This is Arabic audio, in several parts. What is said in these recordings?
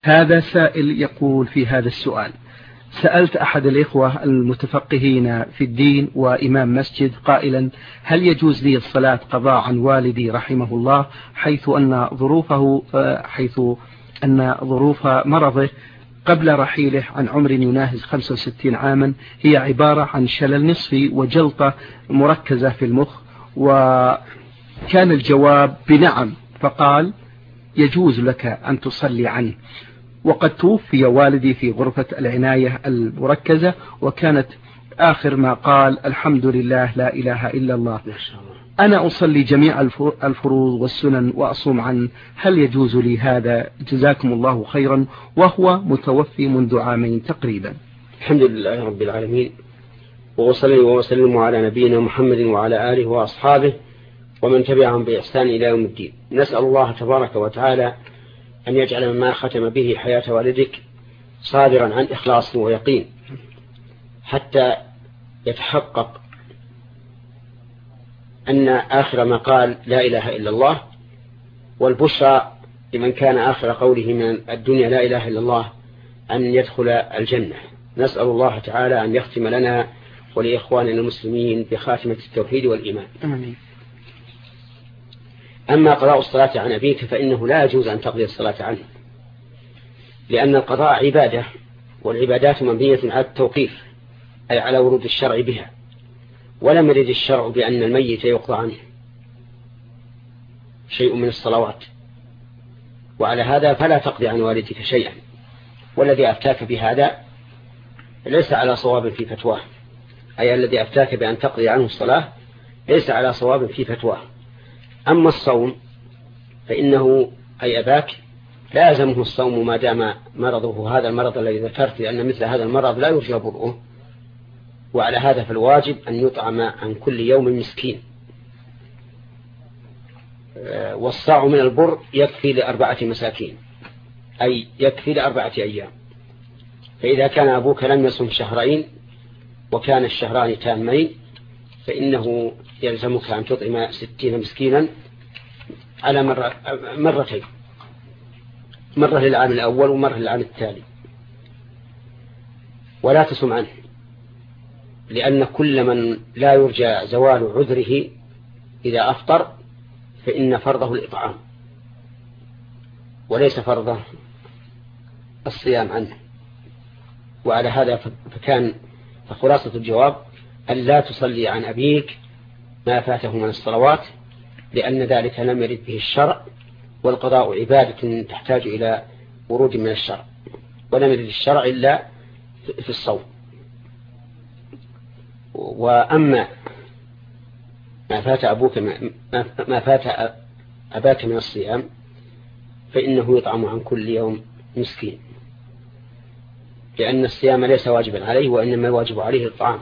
هذا سائل يقول في هذا السؤال: سألت أحد الإخوة المتفقهين في الدين وإمام مسجد قائلا: هل يجوز لي الصلاة قضاء عن والدي رحمه الله حيث أن ظروف مرضه قبل رحيله عن عمر يناهز 65 عاما هي عبارة عن شلل نصفي وجلطة مركزة في المخ؟ وكان الجواب بنعم، فقال: يجوز لك أن تصلي عنه، وقد توفي والدي في غرفة العناية المركزة، وكانت آخر ما قال: الحمد لله لا إله إلا الله. أنا أصلي جميع الفروض والسنن وأصوم عنه، هل يجوز لي هذا؟ جزاكم الله خيرا، وهو متوفي منذ عامين تقريبا. الحمد لله رب العالمين، وأصلي وأسلم على نبينا محمد وعلى آله وأصحابه ومن تبعهم بإحسان إلى يوم الدين. نسأل الله تبارك وتعالى أن يجعل ما ختم به حياة والدك صادرا عن إخلاص ويقين حتى يتحقق أن آخر ما قال لا إله إلا الله، والبشرى لمن كان آخر قوله من الدنيا لا إله إلا الله أن يدخل الجنة. نسأل الله تعالى أن يختم لنا ولإخواننا المسلمين بخاتمة التوحيد والإيمان. آمين. أما قضاء الصلاة عن أبيك فإنه لا يجوز أن تقضي الصلاة عنه، لأن القضاء عبادة، والعبادات مبنية على التوقيف، أي على ورود الشرع بها، ولم يرد الشرع بأن الميت يقضى عنه شيء من الصلوات، وعلى هذا فلا تقضي عن والدك شيئا. والذي أفتاك بهذا ليس على صواب في فتواه، أي الذي أفتاك بأن تقضي عنه الصلاة ليس على صواب في فتواه. أما الصوم فإنه أي أباك لازمه الصوم ما دام مرضه هذا المرض الذي ذكرت، لأن مثل هذا المرض لا يرجى برؤه، وعلى هذا فالواجب أن يطعم عن كل يوم مسكين، والصاع من البر يكفي ل4 مساكين، أي يكفي ل4 أيام. فإذا كان أبوك لم يصم شهرين وكان الشهران تامين فإنه يلزمك أن تطعم 60 مسكينا على مرتين، مرة للعام الأول ومرة للعام التالي، ولا تصم عنه، لأن كل من لا يرجى زوال عذره إذا أفطر فإن فرضه الإطعام وليس فرضه الصيام عنه. وعلى هذا فخلاصة الجواب أن لا تصلي عن أبيك ما فاته من الصلوات، لأن ذلك لم يرد به الشرع، والقضاء عبادة تحتاج إلى ورود من الشرع، ولم يرد الشرع إلا في الصوم. وأما ما فات أباك من الصيام فإنه يطعم عن كل يوم مسكين، لأن الصيام ليس واجبا عليه، وإنما واجب عليه الطعام.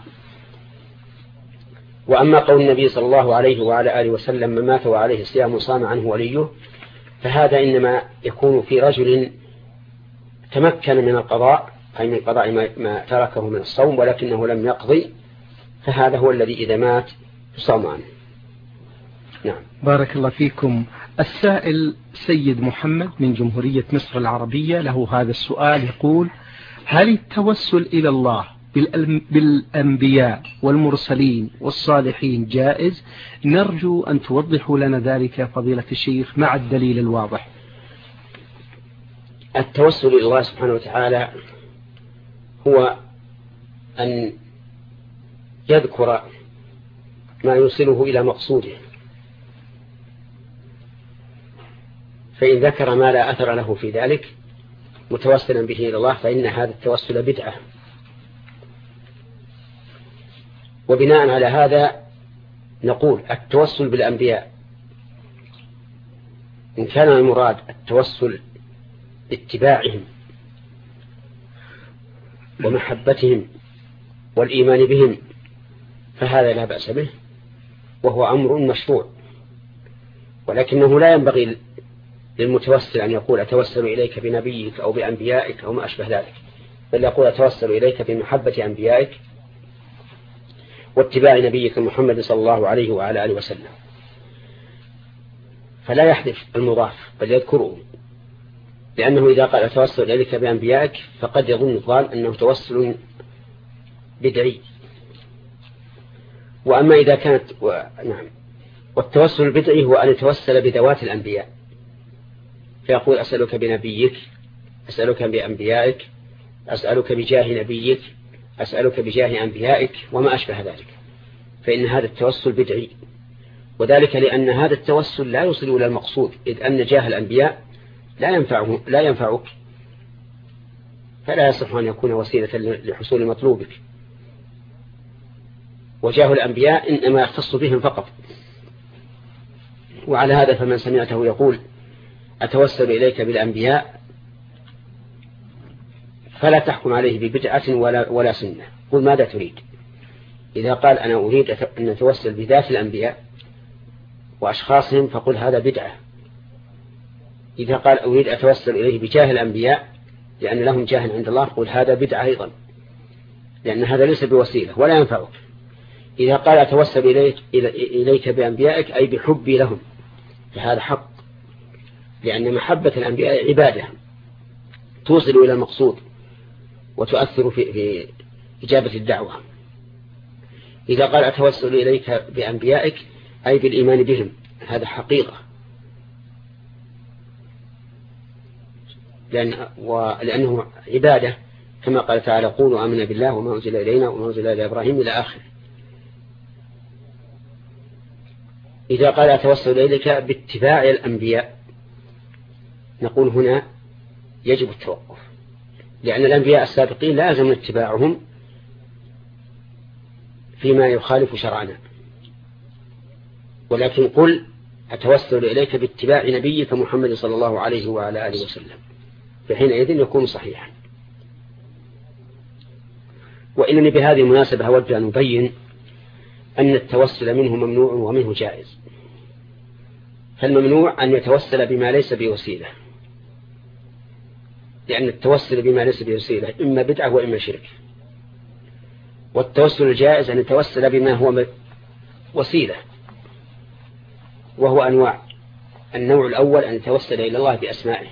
وأما قول النبي صلى الله عليه وعلى آله وسلم: من مات وعليه صيام صام عنه وليه، فهذا إنما يكون في رجل تمكن من القضاء، أي من قضاء ما تركه من الصوم ولكنه لم يقضي، فهذا هو الذي إذا مات يصام عنه. نعم. بارك الله فيكم. السائل سيد محمد من جمهورية مصر العربية له هذا السؤال، يقول: هل التوسل إلى الله بالأنبياء والمرسلين والصالحين جائز؟ نرجو أن توضحوا لنا ذلك فضيلة الشيخ مع الدليل الواضح. التوسل إلى الله سبحانه وتعالى هو أن يذكر ما يوصله إلى مقصوده، فإن ذكر ما لا أثر له في ذلك متوسلا به إلى الله فإن هذا التوسل بدعة. وبناء على هذا نقول التوسل بالأنبياء إن كان المراد التوسل باتباعهم ومحبتهم والإيمان بهم فهذا لا بأس به، وهو أمر مشروع، ولكنه لا ينبغي للمتوسل أن يقول أتوسل إليك بنبيك أو بأنبيائك أو ما أشبه ذلك، بل يقول أتوسل إليك بمحبة أنبيائك واتباع نبيك محمد صلى الله عليه وعلى آله وسلم، فلا يحذف المضاف بل يذكره، لأنه إذا قال أتوسل إليك بأنبيائك فقد يظن الظان أنه توسل بدعي. وأما إذا كانت نعم، والتوسل البدعي هو أن يتوسل بذوات الأنبياء، فيقول أسألك بنبيك، أسألك بأنبيائك، أسألك بجاه نبيك، أسألك بجاه أنبيائك وما أشبه ذلك، فإن هذا التوسل بدعي، وذلك لأن هذا التوسل لا يوصل إلى المقصود، إذ أن جاه الأنبياء لا ينفعك، فلا يصح أن يكون وسيلة لحصول مطلوبك، وجاه الأنبياء إنما يختص بهم فقط. وعلى هذا فمن سمعته يقول أتوسل إليك بالأنبياء فلا تحكم عليه ببدعة ولا سنة، قل ماذا تريد. إذا قال أنا أريد أن أتوسل بذات الأنبياء وأشخاصهم فقل هذا بدعة. إذا قال أريد أتوسل إليه بجاه الأنبياء لأن لهم جاه عند الله قل هذا بدعة أيضا، لأن هذا ليس بوسيلة ولا ينفعك. إذا قال أتوسل إليك بأنبيائك أي بحبي لهم فهذا حق، لأن محبة الأنبياء عبادة توصل إلى المقصود وتؤثر في إجابة الدعوة. إذا قال أتوسل إليك بأنبيائك أي بالإيمان بهم، هذا حقيقة، لأنه عبادة، كما قال تعالى قولوا آمنا بالله وما أنزل إلينا وما أنزل إلى إبراهيم إلى آخر. إذا قال أتوسل إليك باتباع الأنبياء نقول هنا يجب التوقف، لأن الأنبياء السابقين لا يلزم اتباعهم فيما يخالف شرعنا، ولكن قل أتوسل إليك باتباع نبيك محمد صلى الله عليه وعلى آله وسلم، فحينئذ يكون صحيحا. وإنني بهذه المناسبة أود أن أبين أن التوسل منه ممنوع ومنه جائز. فالممنوع أن يتوسل بما ليس بوسيلة، لأن التوسل بما ليس بوسيلة إما بدعة وإما شرك. والتوسل الجائز أن يتوسل بما هو وسيلة، وهو أنواع. النوع الأول أن يتوسل إلى الله بأسمائه،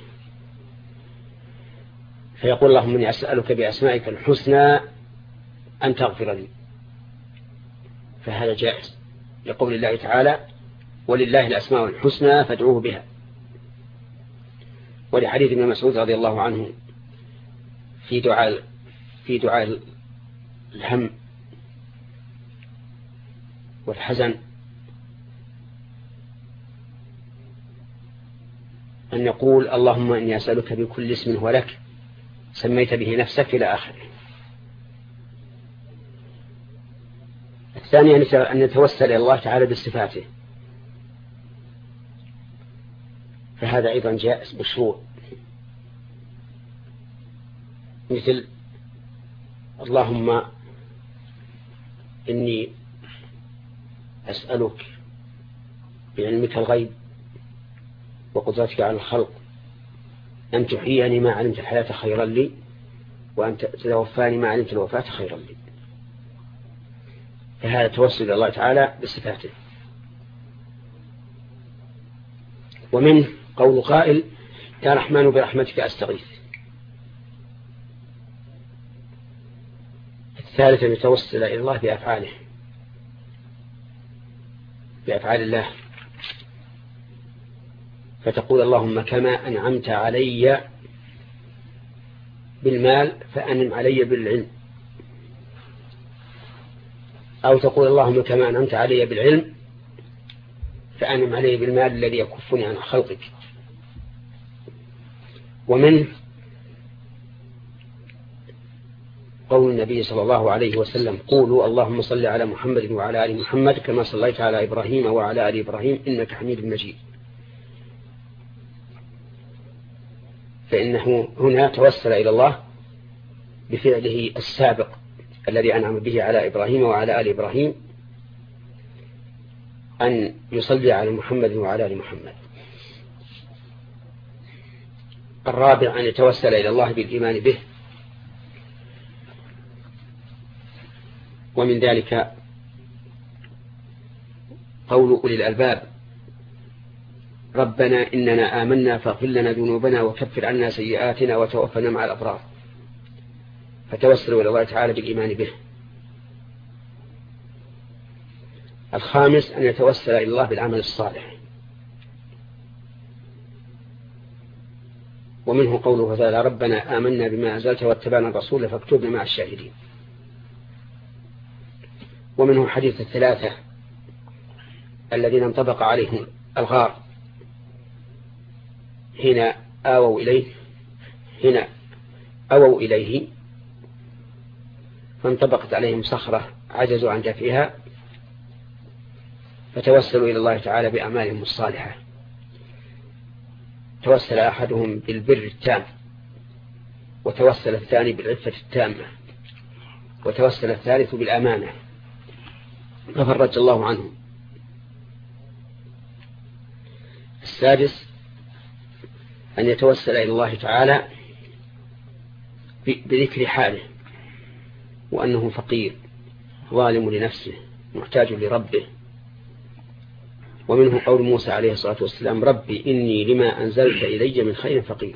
فيقول اللهم إني أسألك بأسمائك الحسنى أن تغفر لي، فهذا جائز لقول الله تعالى ولله الأسماء الحسنى فادعوه بها، ولحديث ابن مسعود رضي الله عنه في دعاء الهم والحزن أن يقول اللهم إني أسألك بكل اسم هو لك سميت به نفسك إلى آخره. الثاني أن يتوسل إلى الله تعالى بصفاته، فهذا أيضا جائز مشروع، مثل اللهم إني أسألك بعلمك الغيب وقدرتك على الخلق أن تحييني ما علمت الحياة خيرا لي وأن تتوفاني ما علمت الوفاة خيرا لي، فهذا توسل إلى الله تعالى بصفاته. ومنه قول قائل يا رحمن برحمتك أستغيث. الثالث أن يتوسل إلى الله بأفعاله، بأفعال الله، فتقول اللهم كما أنعمت علي بالمال فأنعم علي بالعلم، أو تقول اللهم كما أنعمت علي بالعلم فأنعم علي بالمال الذي يكفني عن خلقك. ومن قول النبي صلى الله عليه وسلم قولوا اللهم صل على محمد وعلى آل محمد كما صليت على إبراهيم وعلى آل إبراهيم إنك حميد مجيد، فإنه هنا توسل إلى الله بفعله السابق الذي أنعم به على إبراهيم وعلى آل إبراهيم أن يصلي على محمد وعلى آل محمد. الرابع أن يتوسل إلى الله بالإيمان به، ومن ذلك قول أولي الألباب ربنا إننا آمنا فاغفر لنا ذنوبنا وكفر عنا سيئاتنا وتوفنا مع الأبرار، فتوسلوا إلى الله تعالى بالإيمان به. الخامس أن يتوسل إلى الله بالعمل الصالح، ومنه قوله تعالى ربنا آمنا بما أنزلت واتبعنا الرسول فاكتبنا مع الشاهدين. ومنه حديث الثلاثة الذين انطبق عليهم الغار حين أووا إليه فانطبقت عليهم صخرة عجزوا عن دفعها فتوسلوا إلى الله تعالى بأعمالهم الصالحة. توسل أحدهم بالبر التام، وتوسل الثاني بالعفة التامة، وتوسل الثالث بالأمانة ففرج الله عنهم. السادس أن يتوسل إلى الله تعالى بذكر حاله، وأنه فقير ظالم لنفسه محتاج لربه. ومنه قول موسى عليه الصلاة والسلام ربي إني لما أنزلت إلي من خير فقير.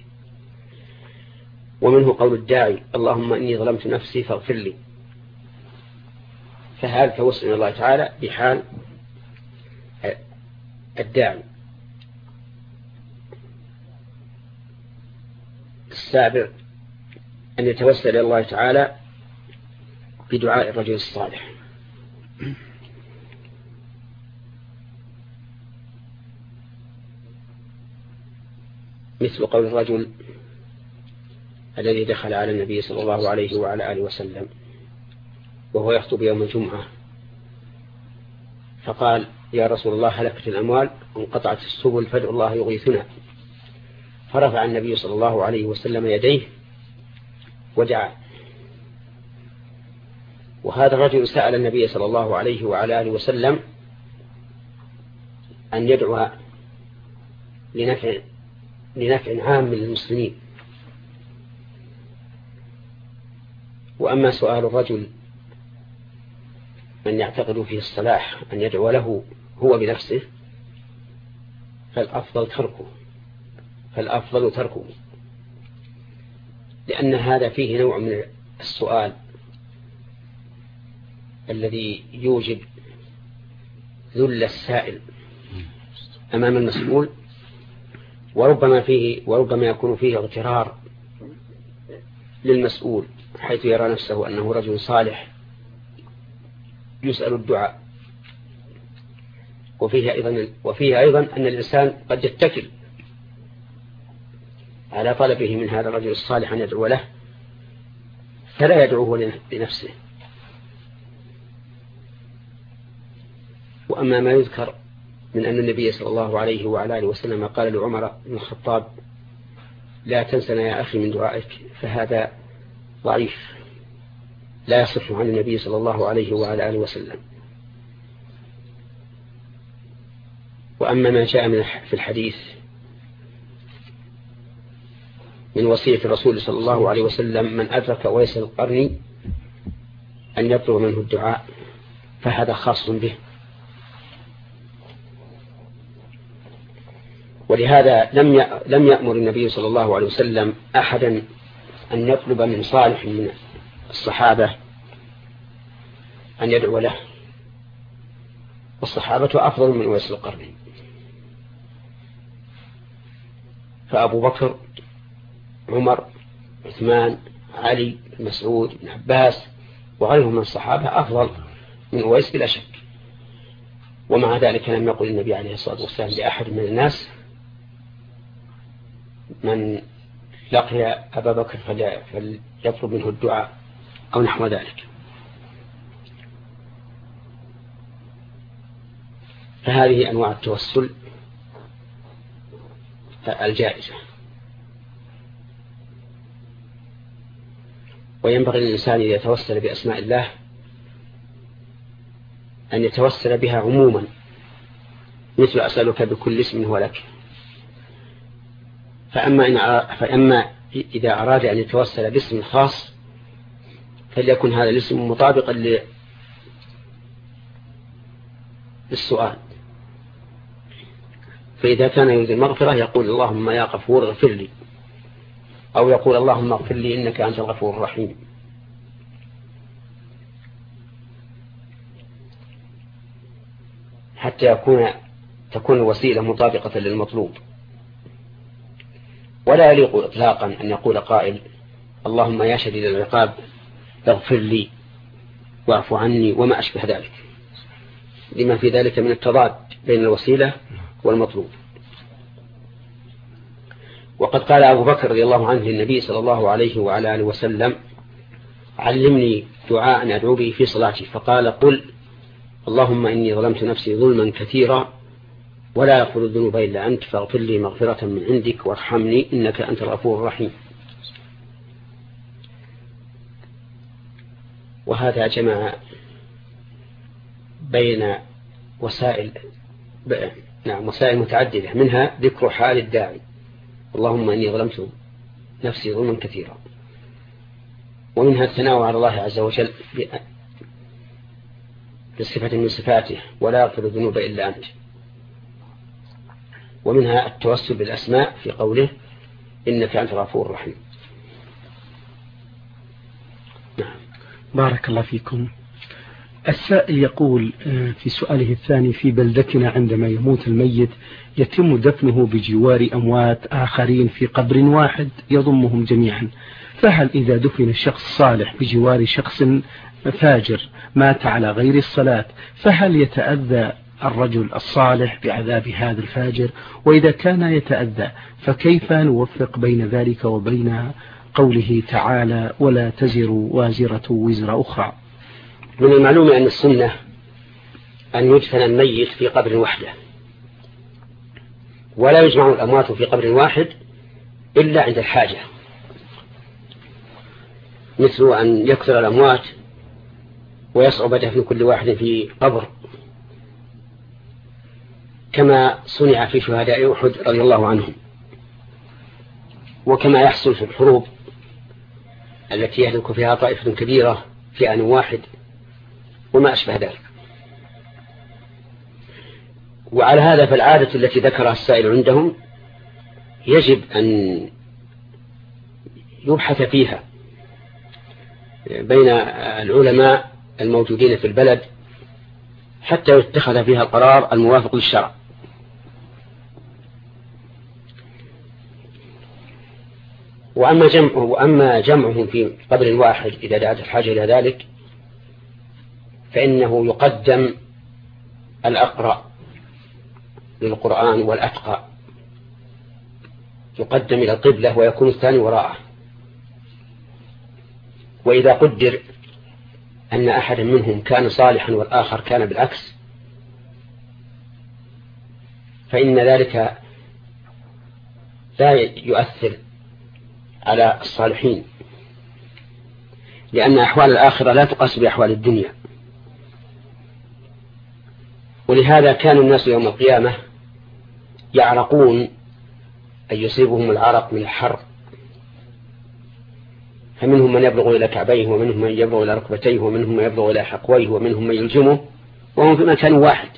ومنه قول الداعي اللهم إني ظلمت نفسي فاغفر لي. فهذا توسل إلى الله تعالى بحال الداعي. السابع أن يتوسل إلى الله تعالى بدعاء الرجل الصالح، مثل قول الرجل الذي دخل على النبي صلى الله عليه وعلى آله وسلم وهو يخطب يوم الجمعة فقال يا رسول الله هلكت الأموال وانقطعت السبل فادعوا الله يغيثنا. فرفع النبي صلى الله عليه وسلم يديه ودعا. وهذا الرجل سأل النبي صلى الله عليه وعلى آله وسلم أن يدعو لنفع عام للمسلمين. وأما سؤال الرجل من يعتقد فيه الصلاح أن يدعو له هو بنفسه فالأفضل تركه، لأن هذا فيه نوع من السؤال الذي يوجب ذل السائل أمام المسؤول، وربما يكون فيه اغترار للمسؤول حيث يرى نفسه أنه رجل صالح يسأل الدعاء. وفيه أيضا أن الإنسان قد يتكل على طلبه من هذا الرجل الصالح أن يدعو له فلا يدعوه لنفسه. وأما ما يذكر من أن النبي صلى الله عليه وعلى آله وسلم قال لعمر بن الخطاب لا تنسنا يا أخي من دعائك، فهذا ضعيف لا يصح عن النبي صلى الله عليه وعلى آله وسلم. وأما ما جاء في الحديث من وصية الرسول صلى الله عليه وسلم من أدرك ويس القرن أن يطلب منه الدعاء فهذا خاص به. ولهذا لم يأمر النبي صلى الله عليه وسلم أحدا أن يطلب من صالح من الصحابة أن يدعو له، والصحابة أفضل من ويس القرن. فأبو بكر عمر عثمان علي مسعود بن عباس وغيرهم من الصحابة أفضل من ويس بلا شك. ومع ذلك لم يقل النبي عليه الصلاة والسلام لأحد من الناس من لقي أبا بكر فليطلب منه الدعاء أو نحو ذلك. فهذه أنواع التوسل الجائزة. وينبغي للإنسان إذا يتوسل بأسماء الله أن يتوسل بها عموما، مثل أسألك بكل اسم هو لك. فأما إذا أراد أن يتوسل باسم خاص فليكن هذا الاسم مطابقا للسؤال. فإذا كان يريد المغفرة يقول اللهم يا غفور اغفر لي، أو يقول اللهم اغفر لي إنك أنت الغفور الرحيم. حتى تكون الوسيلة مطابقة للمطلوب. ولا يليق إطلاقا أن يقول قائل اللهم يا شديد العقاب اغفر لي واعف عني وما أشبه ذلك، لما في ذلك من التضاد بين الوسيلة والمطلوب. وقد قال أبو بكر رضي الله عنه للنبي صلى الله عليه وعلى آله وسلم علمني دعاء أدعو به في صلاتي، فقال قل اللهم إني ظلمت نفسي ظلما كثيرا ولا يغفر الذنوب إلا أنت فاغفر لي مغفرة من عندك وارحمني إنك أنت الغفور الرحيم. وهذا جمع بين وسائل متعددة، منها ذكر حال الداعي اللهم إني ظلمت نفسي ظلما كثيرا، ومنها الثناء على الله عز وجل بصفة من صفاته ولا يغفر الذنوب إلا أنت، ومنها التوسل بالأسماء في قوله إنك أنت الغفور الرحيم. نعم. بارك الله فيكم. السائل يقول في سؤاله الثاني في بلدتنا عندما يموت الميت يتم دفنه بجوار أموات آخرين في قبر واحد يضمهم جميعا، فهل إذا دفن شخص صالح بجوار شخص فاجر مات على غير الصلاة فهل يتأذى الرجل الصالح بعذاب هذا الفاجر؟ وإذا كان يتأذى فكيف نوفق بين ذلك وبين قوله تعالى ولا تزر وازرة وزر أخرى؟ من المعلوم أن السنة أن يدفن الميت في قبر وحده، ولا يجمع الأموات في قبر واحد إلا عند الحاجة، مثل أن يكثر الأموات ويصعب دفن كل واحد في قبر، كما صنع في شهداء أحد رضي الله عنهم، وكما يحصل في الحروب التي يهلك فيها طائفة كبيرة في آن واحد وما أشبه ذلك. وعلى هذا فالعادة التي ذكرها السائل عندهم يجب أن يبحث فيها بين العلماء الموجودين في البلد حتى يتخذ فيها القرار الموافق للشرع. وأما جمعهم في قبر واحد إذا دعت الحاجة إلى ذلك فإنه يقدم الأقرأ للقرآن والأتقى، يقدم إلى القبلة ويكون الثاني وراءه. وإذا قدر أن أحد منهم كان صالحا والآخر كان بالعكس فإن ذلك لا يؤثر على الصالحين، لأن أحوال الآخرة لا تقاس بأحوال الدنيا. ولهذا كان الناس يوم القيامة يعرقون أن يصيبهم العرق من الحر، فمنهم من يبلغ إلى كعبيه ومنهم من يبلغ إلى ركبتيه ومنهم من يبلغ إلى حقويه ومنهم من يلجمه وهم في مكان واحد،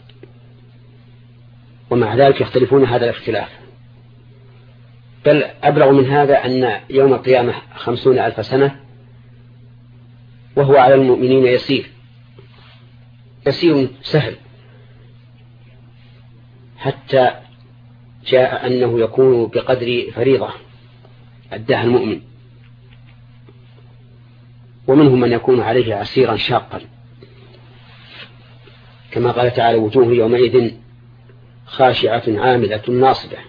ومع ذلك يختلفون هذا الاختلاف. بل أبلغ من هذا أن يوم القيامة 50,000 سنة وهو على المؤمنين يسير سهل، حتى جاء أنه يكون بقدر فريضة أداها المؤمن، ومنهم من يكون عليه عسيرا شاقا، كما قال تعالى وجوه يومئذ خاشعة عاملة ناصبة.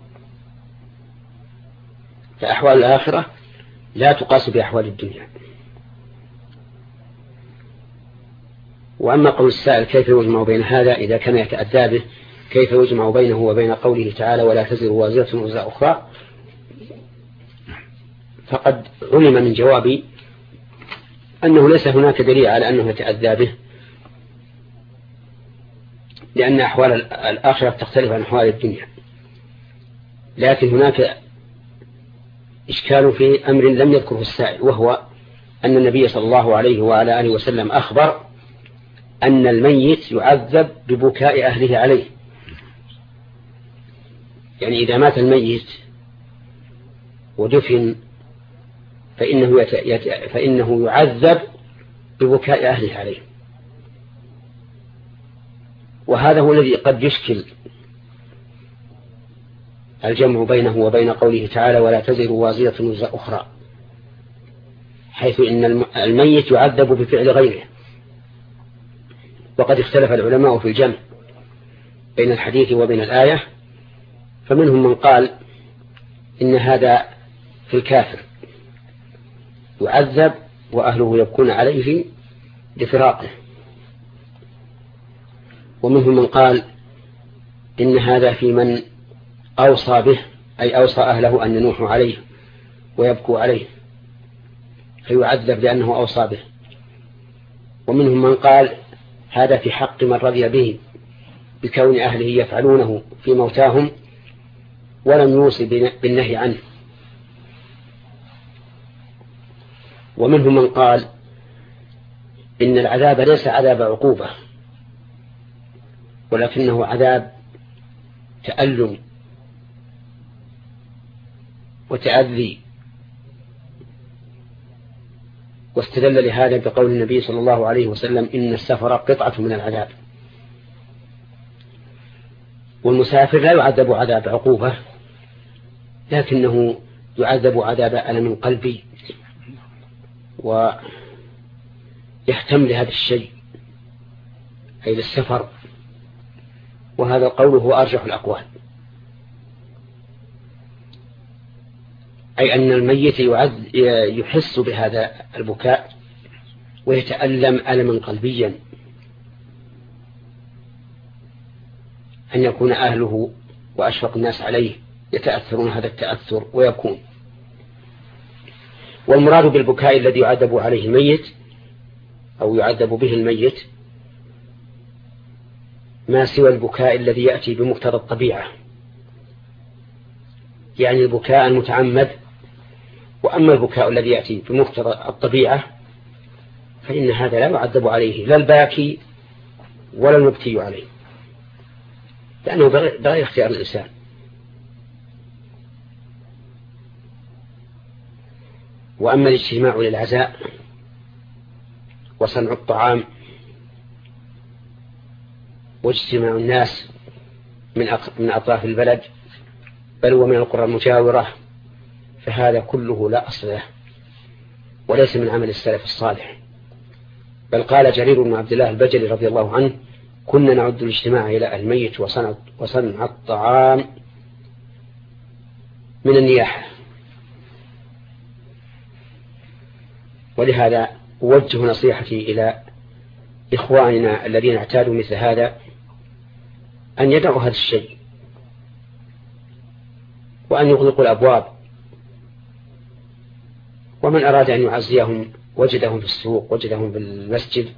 فأحوال الآخرة لا تقاس بأحوال الدنيا. وأما قول السائل كيف يجمع بين هذا إذا كان يتأدى به، كيف يجمع بينه وبين قوله تعالى ولا تزر وازرة وزر أخرى، فقد علم من جوابي أنه ليس هناك دليل على أنه يتأذى به، لأن أحوال الآخرة تختلف عن أحوال الدنيا. لكن هناك إشكال في أمر لم يذكره السائل، وهو أن النبي صلى الله عليه وعلى آله وسلم أخبر أن الميت يعذب ببكاء أهله عليه، يعني إذا مات الميت ودفن فإنه يعذب ببكاء أهله عليه. وهذا هو الذي قد يشكل الجمع بينه وبين قوله تعالى ولا تزر وازرة وزر أخرى، حيث إن الميت يعذب بفعل غيره. وقد اختلف العلماء في الجمع بين الحديث وبين الآية، فمنهم من قال إن هذا في الكافر يعذب وأهله يبكون عليه لفراقه، ومنهم من قال إن هذا في من أوصى به، أي أوصى أهله أن ينوحوا عليه ويبكوا عليه فيعذب لأنه أوصى به. ومنهم من قال هذا في حق من رضي به بكون أهله يفعلونه في موتاهم ولم يوصي بالنهي عنه. ومنهم من قال إن العذاب ليس عذاب عقوبة ولكنه عذاب تألم وتأذي، واستدل لهذا بقول النبي صلى الله عليه وسلم إن السفر قطعة من العذاب. والمسافر لا يعذب عذاب عقوبة لكنه يعذب عذاب ألم قلبي ويحتمل هذا الشيء أي للسفر، وهذا القول هو أرجح الأقوال، أي أن الميت يحس بهذا البكاء ويتألم ألما قلبيا أن يكون أهله وأشفق الناس عليه يتأثرون هذا التأثر ويكون. والمراد بالبكاء الذي يعذب عليه الميت أو يعذب به الميت ما سوى البكاء الذي يأتي بمقتضى الطبيعة، يعني البكاء المتعمد. وأما البكاء الذي يأتي بمقتضى الطبيعة فإن هذا لا يعذب عليه لا الباكي ولا المبكي عليه، لأنه بغير اختيار الإنسان. وأما الاجتماع للعزاء وصنع الطعام واجتماع الناس من أطراف البلد بل ومن القرى المجاورة فهذا كله لا أصل له وليس من عمل السلف الصالح. بل قال جرير بن عبد الله البجلي رضي الله عنه كنا نعد الاجتماع إلى الميت وصنع الطعام من النياحة. ولهذا أوجه نصيحتي إلى إخواننا الذين اعتادوا مثل هذا أن يدعوا هذا الشيء وأن يغلقوا الأبواب، ومن أراد أن يعزيهم وجدهم في السوق وجدهم في المسجد.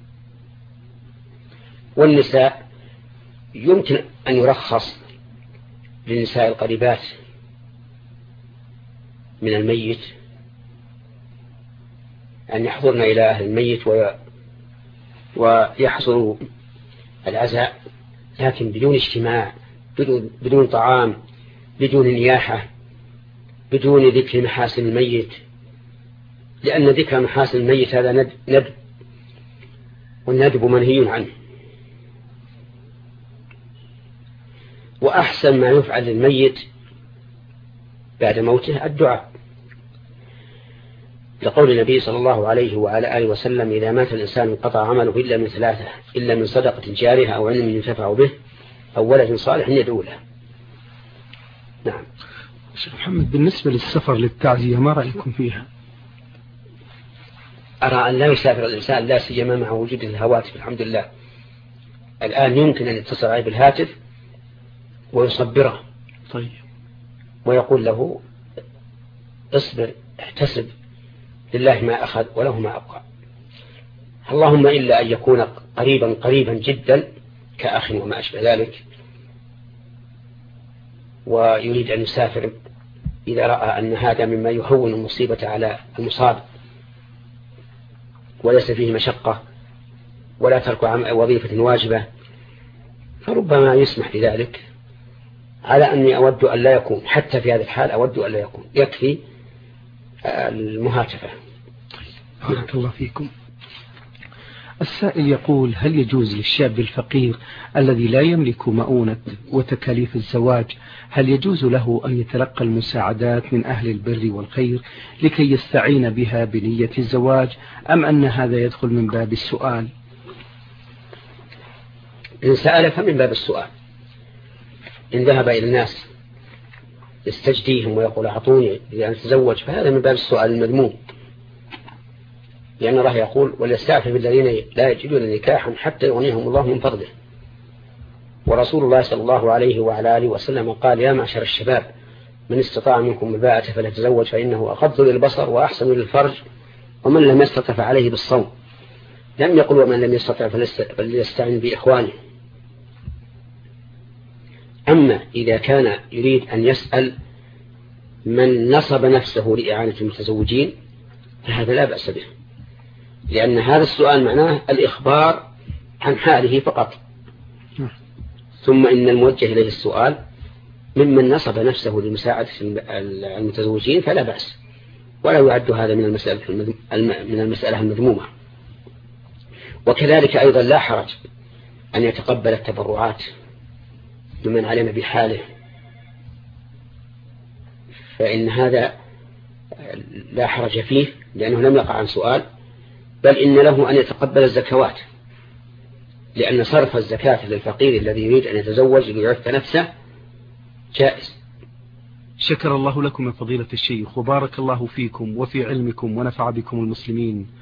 والنساء يمكن أن يرخص للنساء القريبات من الميت أن يحضرن إلى أهل الميت ويحصلوا العزاء، لكن بدون اجتماع، بدون طعام، بدون نياحة، بدون ذكر محاسن الميت، لأن ذكر محاسن الميت هذا ندب، والندب منهي عنه. وأحسن ما يفعل للميت بعد موته الدعاء، لقول النبي صلى الله عليه وعلى آله وسلم إذا مات الإنسان انقطع عمله إلا من ثلاثة: إلا من صدقة جارية أو علم ينتفع به أو ولد صالح يدعو له. نعم. شيخ محمد، بالنسبة للسفر للتعزية ما رأيكم فيها؟ أرى أن لا يسافر الإنسان لا سيما مع وجود الهواتف. الحمد لله الآن يمكن أن يتصل عليه بالهاتف ويصبره، طيب، ويقول له اصبر احتسب لله ما أخذ وله ما أبقى، اللهم إلا أن يكون قريبا جدا كأخ وما أشبه ذلك، ويريد أن يسافر إذا رأى أن هذا مما يهون المصيبة على المصاب وليس فيه مشقة ولا ترك وظيفة واجبة، فربما يسمح بذلك على أني أود أن لا يكون، حتى في هذه الحال أود أن لا يكون، يكفي المهاتفة. بارك الله فيكم. السائل يقول: هل يجوز للشاب الفقير الذي لا يملك مؤونة وتكاليف الزواج، هل يجوز له أن يتلقى المساعدات من أهل البر والخير لكي يستعين بها بنية الزواج، أم أن هذا يدخل من باب السؤال؟ إن سأل فمن باب السؤال. إن ذهب إلى الناس يستجديهم ويقول أعطوني لأن أتزوج، فهذا من باب السؤال المذموم، لأن الله يقول: وليستعفف الذين لا يجدون نكاحا حتى يغنيهم الله من فضله. ورسول الله صلى الله عليه وعلى آله وسلم قال: يا معشر الشباب من استطاع منكم الباءة فليتزوج فإنه أغض للبصر وأحسن للفرج ومن لم يستطع فعليه بالصوم. لم يقل ومن لم يستطع فليستعن بإخوانه. أما إذا كان يريد أن يسأل من نصب نفسه لإعانة المتزوجين فهذا لا بأس به، لأن هذا السؤال معناه الإخبار عن حاله فقط. ثم إن الموجه إليه السؤال ممن نصب نفسه لمساعدة المتزوجين فلا بأس، ولا يعد هذا من المسألة المذمومة. وكذلك أيضا لا حرج أن يتقبل التبرعات ممن علم بحاله، فإن هذا لا حرج فيه لأنه لم يقع عن سؤال، بل إن له أن يتقبل الزكوات، لأن صرف الزكاة للفقير الذي يريد أن يتزوج ليعف نفسه جائز. شكر الله لكم من فضيلة الشيخ، وبارك الله فيكم وفي علمكم ونفع بكم المسلمين.